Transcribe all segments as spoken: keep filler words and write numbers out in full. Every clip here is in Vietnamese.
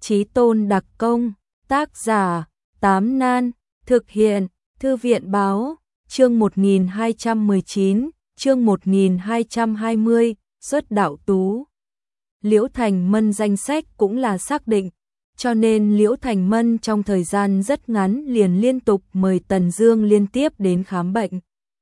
Chí tôn đặc công, tác giả, Tám Nan, thực hiện, Thư viện báo, chương một nghìn hai trăm mười chín, chương một nghìn hai trăm hai mươi, xuất đạo tú. Liễu Thành Mân danh sách cũng là xác định, cho nên Liễu Thành Mân trong thời gian rất ngắn liền liên tục mời Tần Dương liên tiếp đến khám bệnh.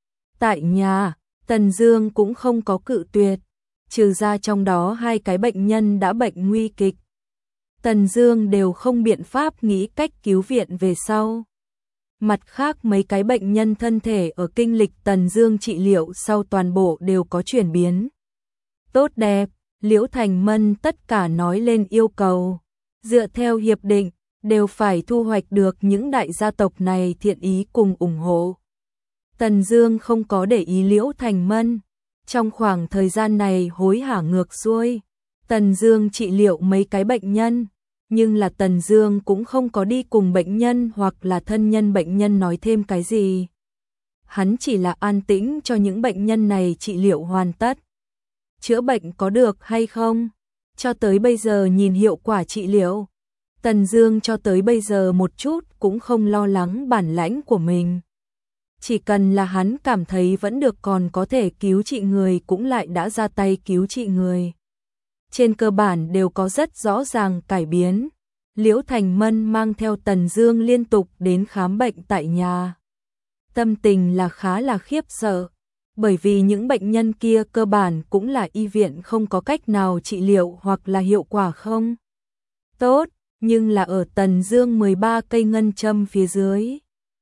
Tại nhà, Tần Dương cũng không có cự tuyệt, trừ ra trong đó hai cái bệnh nhân đã bệnh nguy kịch. Tần Dương đều không biện pháp nghĩ cách cứu viện về sau. Mặt khác mấy cái bệnh nhân thân thể ở kinh lịch Tần Dương trị liệu sau toàn bộ đều có chuyển biến tốt đẹp. Liễu Thành Mân tất cả nói lên yêu cầu, dựa theo hiệp định, đều phải thu hoạch được những đại gia tộc này thiện ý cùng ủng hộ. Tần Dương không có để ý Liễu Thành Mân, trong khoảng thời gian này hối hả ngược xuôi. Tần Dương trị liệu mấy cái bệnh nhân, nhưng là Tần Dương cũng không có đi cùng bệnh nhân hoặc là thân nhân bệnh nhân nói thêm cái gì. Hắn chỉ là an tĩnh cho những bệnh nhân này trị liệu hoàn tất. Chữa bệnh có được hay không? Cho tới bây giờ nhìn hiệu quả trị liệu, Tần Dương cho tới bây giờ một chút cũng không lo lắng bản lãnh của mình. Chỉ cần là hắn cảm thấy vẫn được còn có thể cứu trị người cũng lại đã ra tay cứu trị người. Trên cơ bản đều có rất rõ ràng cải biến. Liễu Thành Mân mang theo Tần Dương liên tục đến khám bệnh tại nhà. Tâm tình là khá là khiếp sợ, bởi vì những bệnh nhân kia cơ bản cũng là y viện không có cách nào trị liệu hoặc là hiệu quả không tốt, nhưng là ở Tần Dương mười ba cây ngân châm phía dưới,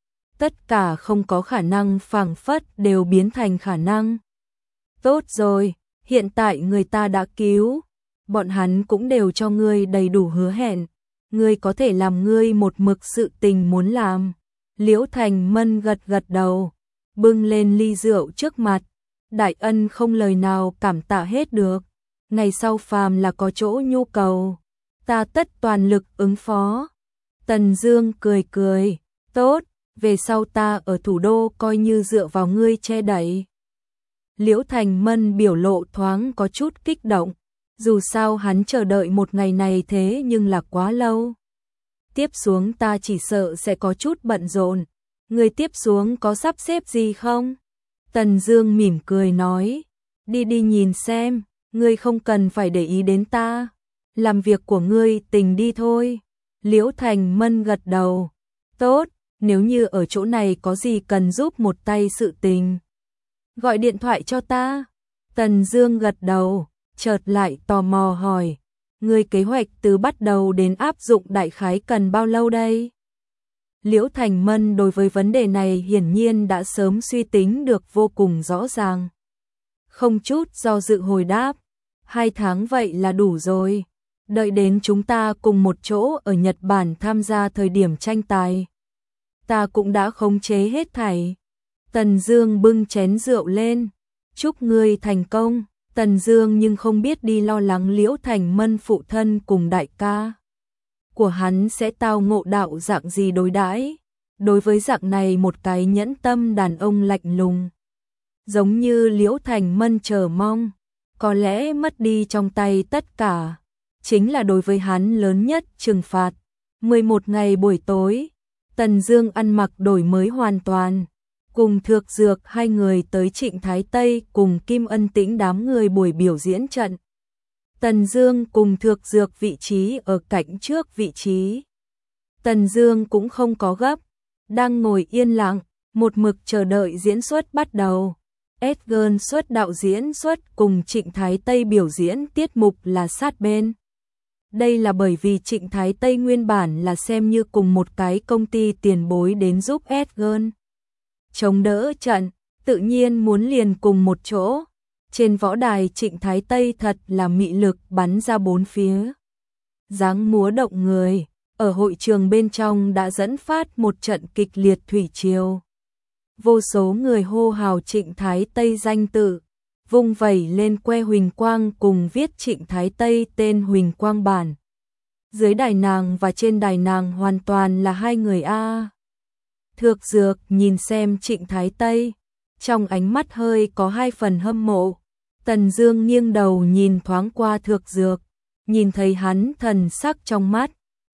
tất cả không có khả năng phảng phất đều biến thành khả năng. Tốt rồi, hiện tại người ta đã cứu, bọn hắn cũng đều cho ngươi đầy đủ hứa hẹn, ngươi có thể làm ngươi một mực sự tình muốn làm. Liễu Thành Mân gật gật đầu, bưng lên ly rượu trước mặt, đại ân không lời nào cảm tạ hết được, ngày sau phàm là có chỗ nhu cầu, ta tất toàn lực ứng phó. Tần Dương cười cười, tốt, về sau ta ở thủ đô coi như dựa vào ngươi che đậy. Liễu Thành Mân biểu lộ thoáng có chút kích động, dù sao hắn chờ đợi một ngày này thế nhưng là quá lâu. Tiếp xuống ta chỉ sợ sẽ có chút bận rộn, ngươi tiếp xuống có sắp xếp gì không? Tần Dương mỉm cười nói, đi đi nhìn xem, ngươi không cần phải để ý đến ta, làm việc của ngươi tình đi thôi. Liễu Thành Mân gật đầu, tốt, nếu như ở chỗ này có gì cần giúp một tay sự tình, gọi điện thoại cho ta. Tần Dương gật đầu, chợt lại tò mò hỏi, ngươi kế hoạch từ bắt đầu đến áp dụng đại khái cần bao lâu đây? Liễu Thành Mân đối với vấn đề này hiển nhiên đã sớm suy tính được vô cùng rõ ràng. Không chút do dự hồi đáp, hai tháng vậy là đủ rồi, đợi đến chúng ta cùng một chỗ ở Nhật Bản tham gia thời điểm tranh tài, ta cũng đã khống chế hết thảy. Tần Dương bưng chén rượu lên, chúc ngươi thành công. Tần Dương nhưng không biết đi lo lắng Liễu Thành Mân phụ thân cùng đại ca của hắn sẽ tao ngộ đạo dạng gì đối đãi. Đối với dạng này một cái nhẫn tâm đàn ông lạnh lùng, giống như Liễu Thành Mân chờ mong, có lẽ mất đi trong tay tất cả, chính là đối với hắn lớn nhất trừng phạt. mười một ngày buổi tối, Tần Dương ăn mặc đổi mới hoàn toàn, cùng Thược Dược hai người tới Trịnh Thái Tây cùng Kim Ân Tĩnh đám người buổi biểu diễn trận. Tần Dương cùng Thược Dược vị trí ở cạnh trước vị trí. Tần Dương cũng không có gấp, đang ngồi yên lặng, một mực chờ đợi diễn xuất bắt đầu. Edgar xuất đạo diễn xuất cùng Trịnh Thái Tây biểu diễn tiết mục là sát bên. Đây là bởi vì Trịnh Thái Tây nguyên bản là xem như cùng một cái công ty tiền bối đến giúp Edgar chống đỡ trận, tự nhiên muốn liền cùng một chỗ. Trên võ đài Trịnh Thái Tây thật là mị lực bắn ra bốn phía, dáng múa động người, ở hội trường bên trong đã dẫn phát một trận kịch liệt thủy triều. Vô số người hô hào Trịnh Thái Tây danh tự, vung vẩy lên que huỳnh quang cùng viết Trịnh Thái Tây tên huỳnh quang bản. Dưới đài nàng và trên đài nàng hoàn toàn là hai người a. Thược Dược nhìn xem Trịnh Thái Tây, trong ánh mắt hơi có hai phần hâm mộ. Tần Dương nghiêng đầu nhìn thoáng qua Thược Dược, nhìn thấy hắn thần sắc trong mắt,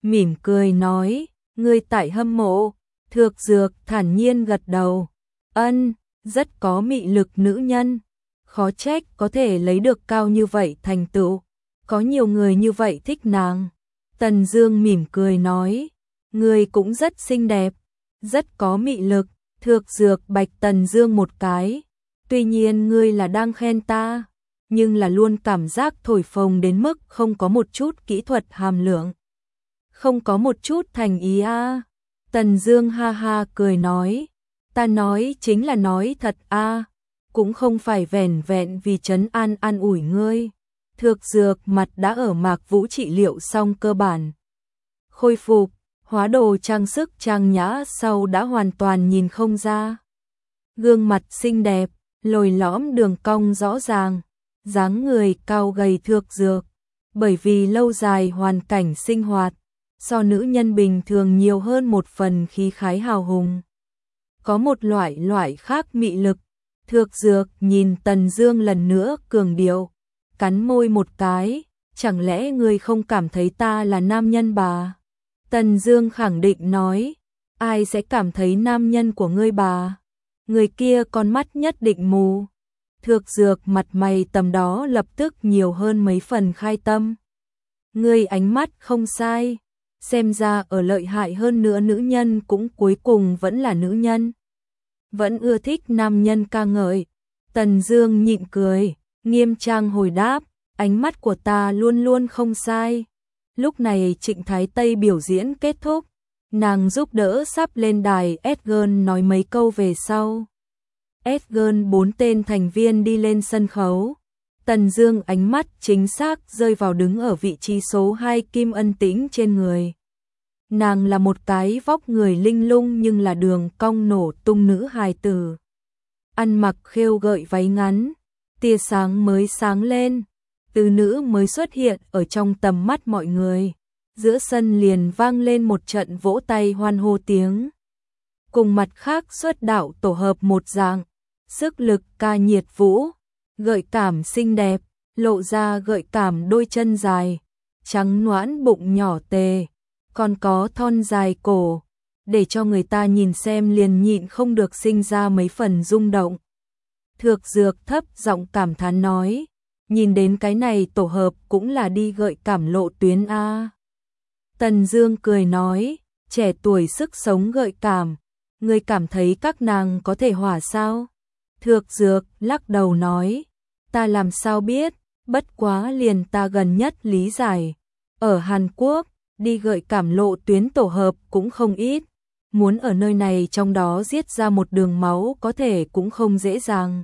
mỉm cười nói, ngươi tại hâm mộ. Thược Dược thản nhiên gật đầu, ân, rất có mị lực nữ nhân, khó trách có thể lấy được cao như vậy thành tựu, có nhiều người như vậy thích nàng. Tần Dương mỉm cười nói, ngươi cũng rất xinh đẹp, rất có mị lực. Thược Dược bạch Tần Dương một cái, tuy nhiên ngươi là đang khen ta, nhưng là luôn cảm giác thổi phồng đến mức không có một chút kỹ thuật hàm lượng, không có một chút thành ý a. À. Tần Dương ha ha cười nói, ta nói chính là nói thật a, à, cũng không phải vẻn vẹn vì trấn an an ủi ngươi. Thược Dược mặt đã ở Mạc Vũ trị liệu xong cơ bản khôi phục, hóa đồ trang sức trang nhã sau đã hoàn toàn nhìn không ra. Gương mặt xinh đẹp, lồi lõm đường cong rõ ràng, dáng người cao gầy Thược Dược, bởi vì lâu dài hoàn cảnh sinh hoạt, so nữ nhân bình thường nhiều hơn một phần khí khái hào hùng. Có một loại loại khác mị lực. Thược Dược nhìn Tần Dương lần nữa cường điệu, cắn môi một cái, chẳng lẽ ngươi không cảm thấy ta là nam nhân bà? Tần Dương khẳng định nói, ai sẽ cảm thấy nam nhân của ngươi bà? Người kia con mắt nhất định mù. Thược Dược mặt mày tầm đó lập tức nhiều hơn mấy phần khai tâm. Ngươi ánh mắt không sai, xem ra ở lợi hại hơn nữa nữ nhân cũng cuối cùng vẫn là nữ nhân. Vẫn ưa thích nam nhân ca ngợi. Tần Dương nhịn cười, nghiêm trang hồi đáp, ánh mắt của ta luôn luôn không sai. Lúc này Trịnh Thái Tây biểu diễn kết thúc, nàng giúp đỡ sắp lên đài S-Girl nói mấy câu về sau. S-Girl bốn tên thành viên đi lên sân khấu. Tần Dương ánh mắt chính xác rơi vào đứng ở vị trí số hai Kim Ân Tĩnh trên người. Nàng là một cái vóc người linh lung nhưng là đường cong nổ tung nữ hài tử. Ăn mặc khêu gợi váy ngắn, tia sáng mới sáng lên, từ nữ mới xuất hiện ở trong tầm mắt mọi người. Giữa sân liền vang lên một trận vỗ tay hoan hô tiếng. Cùng mặt khác xuất đạo tổ hợp một dạng, sức lực ca nhiệt vũ, gợi cảm xinh đẹp, lộ ra gợi cảm đôi chân dài, trắng nõn bụng nhỏ tề, còn có thon dài cổ, để cho người ta nhìn xem liền nhịn không được sinh ra mấy phần rung động. Thược Dược thấp giọng cảm thán nói, nhìn đến cái này tổ hợp cũng là đi gợi cảm lộ tuyến a. Tần Dương cười nói, trẻ tuổi sức sống gợi cảm, ngươi cảm thấy các nàng có thể hòa sao? Thược Dược lắc đầu nói, ta làm sao biết, bất quá liền ta gần nhất lý giải. Ở Hàn Quốc, đi gợi cảm lộ tuyến tổ hợp cũng không ít, muốn ở nơi này trong đó giết ra một đường máu có thể cũng không dễ dàng.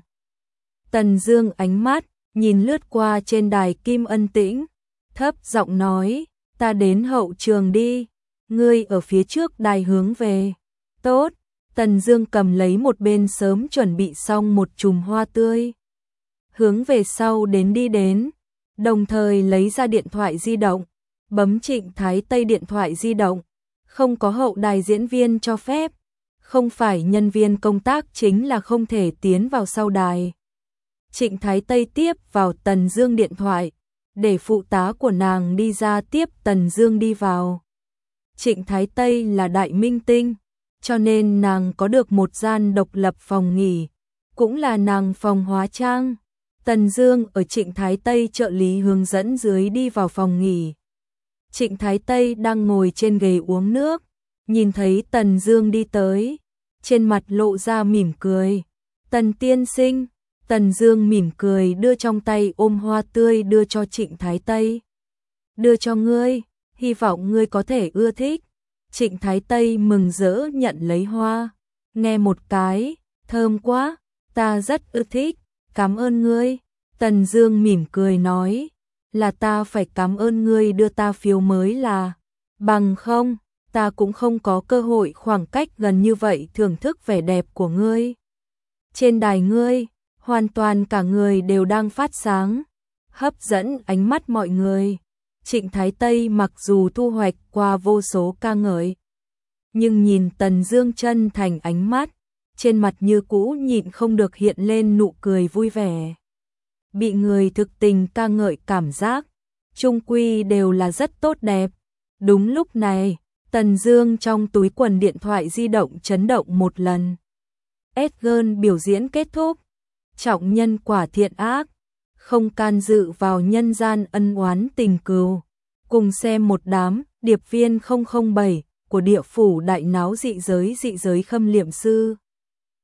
Tần Dương ánh mắt nhìn lướt qua trên đài Kim Ân Tĩnh, thấp giọng nói, ta đến hậu trường đi, ngươi ở phía trước đài hướng về. Tốt. Tần Dương cầm lấy một bên sớm chuẩn bị xong một chùm hoa tươi, hướng về sau đến đi đến, đồng thời lấy ra điện thoại di động, bấm Trịnh Thái Tây điện thoại di động, không có hậu đài diễn viên cho phép, không phải nhân viên công tác chính là không thể tiến vào sau đài. Trịnh Thái Tây tiếp vào Tần Dương điện thoại, để phụ tá của nàng đi ra tiếp Tần Dương đi vào. Trịnh Thái Tây là đại minh tinh, cho nên nàng có được một gian độc lập phòng nghỉ, cũng là nàng phòng hóa trang. Tần Dương ở Trịnh Thái Tây trợ lý hướng dẫn dưới đi vào phòng nghỉ. Trịnh Thái Tây đang ngồi trên ghế uống nước, nhìn thấy Tần Dương đi tới, trên mặt lộ ra mỉm cười. Tần tiên sinh. Tần Dương mỉm cười đưa trong tay ôm hoa tươi đưa cho Trịnh Thái Tây. Đưa cho ngươi, hy vọng ngươi có thể ưa thích. Trịnh Thái Tây mừng rỡ nhận lấy hoa, nghe một cái, thơm quá, ta rất ưa thích, cảm ơn ngươi. Tần Dương mỉm cười nói, là ta phải cảm ơn ngươi đưa ta phiếu mới là, bằng không, ta cũng không có cơ hội khoảng cách gần như vậy thưởng thức vẻ đẹp của ngươi. Trên đài ngươi, hoàn toàn cả người đều đang phát sáng, hấp dẫn ánh mắt mọi người. Trịnh Thái Tây mặc dù thu hoạch qua vô số ca ngợi, nhưng nhìn Tần Dương chân thành ánh mắt, trên mặt như cũ nhịn không được hiện lên nụ cười vui vẻ. Bị người thực tình ca ngợi cảm giác, chung quy đều là rất tốt đẹp. Đúng lúc này, Tần Dương trong túi quần điện thoại di động chấn động một lần. Edgar biểu diễn kết thúc, trọng nhân quả thiện ác, không can dự vào nhân gian ân oán tình cừu. Cùng xem một đám điệp viên không không bảy của địa phủ đại náo dị giới dị giới khâm liệm sư.